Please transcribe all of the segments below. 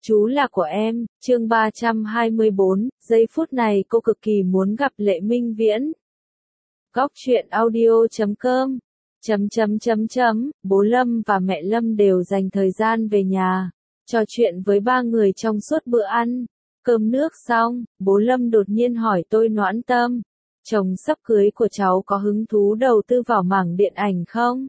Chú là của em, chương 324, giây phút này cô cực kỳ muốn gặp Lệ Minh Viễn. Góc truyện audio.com Bố Lâm và mẹ Lâm đều dành thời gian về nhà, trò chuyện với ba người trong suốt bữa ăn. Cơm nước xong, bố Lâm đột nhiên hỏi tôi Noãn Tâm, chồng sắp cưới của cháu có hứng thú đầu tư vào mảng điện ảnh không?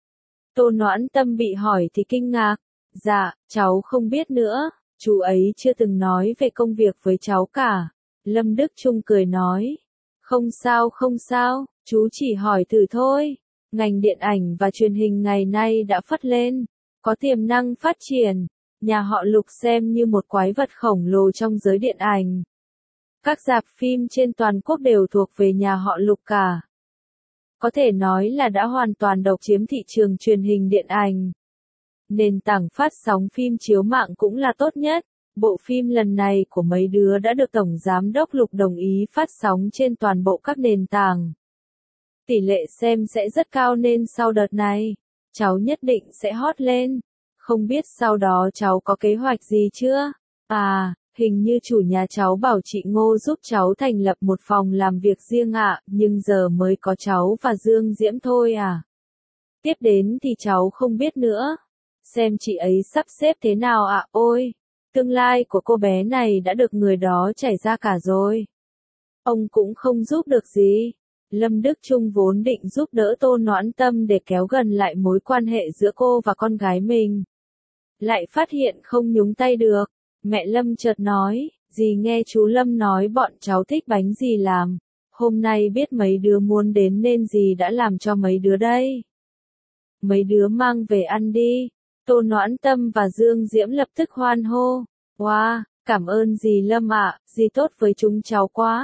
Tô Noãn Tâm bị hỏi thì kinh ngạc, dạ, cháu không biết nữa, chú ấy chưa từng nói về công việc với cháu cả. Lâm Đức Trung cười nói, không sao, chú chỉ hỏi thử thôi. Ngành điện ảnh và truyền hình ngày nay đã phất lên, có tiềm năng phát triển, nhà họ Lục xem như một quái vật khổng lồ trong giới điện ảnh. Các rạp phim trên toàn quốc đều thuộc về nhà họ Lục cả. Có thể nói là đã hoàn toàn độc chiếm thị trường truyền hình điện ảnh. Nền tảng phát sóng phim chiếu mạng cũng là tốt nhất. Bộ phim lần này của mấy đứa đã được Tổng Giám đốc Lục đồng ý phát sóng trên toàn bộ các nền tảng. Tỷ lệ xem sẽ rất cao nên sau đợt này, cháu nhất định sẽ hot lên. Không biết sau đó cháu có kế hoạch gì chưa? À, hình như chủ nhà cháu bảo chị Ngô giúp cháu thành lập một phòng làm việc riêng ạ, nhưng giờ mới có cháu và Dương Diễm thôi à. Tiếp đến thì cháu không biết nữa. Xem chị ấy sắp xếp thế nào ạ. Ôi, tương lai của cô bé này đã được người đó trải ra cả rồi. Ông cũng không giúp được gì. Lâm Đức Trung vốn định giúp đỡ Tô Noãn Tâm để kéo gần lại mối quan hệ giữa cô và con gái mình. Lại phát hiện không nhúng tay được. Mẹ Lâm chợt nói, dì nghe chú Lâm nói bọn cháu thích bánh gì làm. Hôm nay biết mấy đứa muốn đến nên dì đã làm cho mấy đứa đây. Mấy đứa mang về ăn đi. Tô Noãn Tâm và Dương Diễm lập tức hoan hô. Wow, cảm ơn dì Lâm ạ, dì tốt với chúng cháu quá.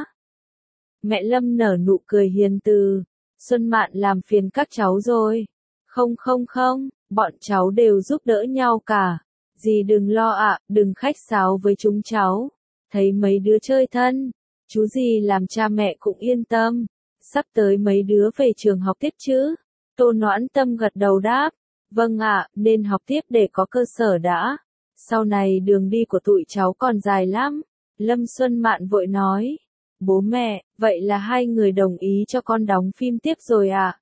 Mẹ Lâm nở nụ cười hiền từ. Xuân Mạn làm phiền các cháu rồi. Không, bọn cháu đều giúp đỡ nhau cả. Dì đừng lo ạ, đừng khách sáo với chúng cháu. Thấy mấy đứa chơi thân, chú dì làm cha mẹ cũng yên tâm. Sắp tới mấy đứa về trường học tiếp chứ? Tô Noãn Tâm gật đầu đáp. Vâng ạ, nên học tiếp để có cơ sở đã. Sau này đường đi của tụi cháu còn dài lắm. Lâm Xuân Mạn vội nói. Bố mẹ, vậy là hai người đồng ý cho con đóng phim tiếp rồi ạ?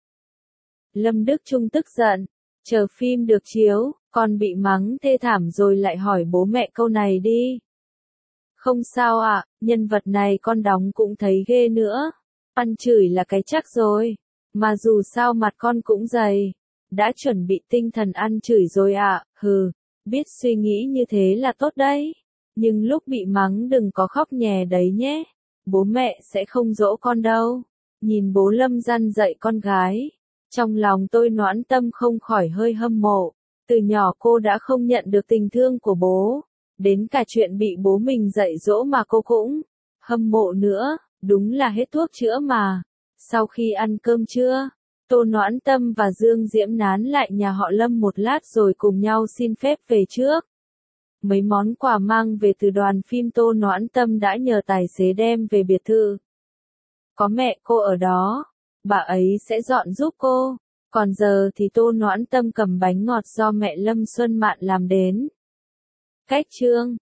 Lâm Đức Trung tức giận. Chờ phim được chiếu, con bị mắng thê thảm rồi lại hỏi bố mẹ câu này đi. Không sao ạ, nhân vật này con đóng cũng thấy ghê nữa. Ăn chửi là cái chắc rồi. Mà dù sao mặt con cũng dày. Đã chuẩn bị tinh thần ăn chửi rồi ạ, hừ, biết suy nghĩ như thế là tốt đấy. Nhưng lúc bị mắng đừng có khóc nhè đấy nhé. Bố mẹ sẽ không dỗ con đâu. Nhìn bố Lâm răn dạy con gái. Trong lòng tôi Noãn Tâm không khỏi hơi hâm mộ. Từ nhỏ cô đã không nhận được tình thương của bố. Đến cả chuyện bị bố mình dạy dỗ mà cô cũng hâm mộ nữa. Đúng là hết thuốc chữa mà. Sau khi ăn cơm trưa, Tô Noãn Tâm và Dương Diễm nán lại nhà họ Lâm một lát rồi cùng nhau xin phép về trước. Mấy món quà mang về từ đoàn phim Tô Noãn Tâm đã nhờ tài xế đem về biệt thự. Có mẹ cô ở đó, bà ấy sẽ dọn giúp cô. Còn giờ thì Tô Noãn Tâm cầm bánh ngọt do mẹ Lâm Xuân Mạn làm đến. Cách chương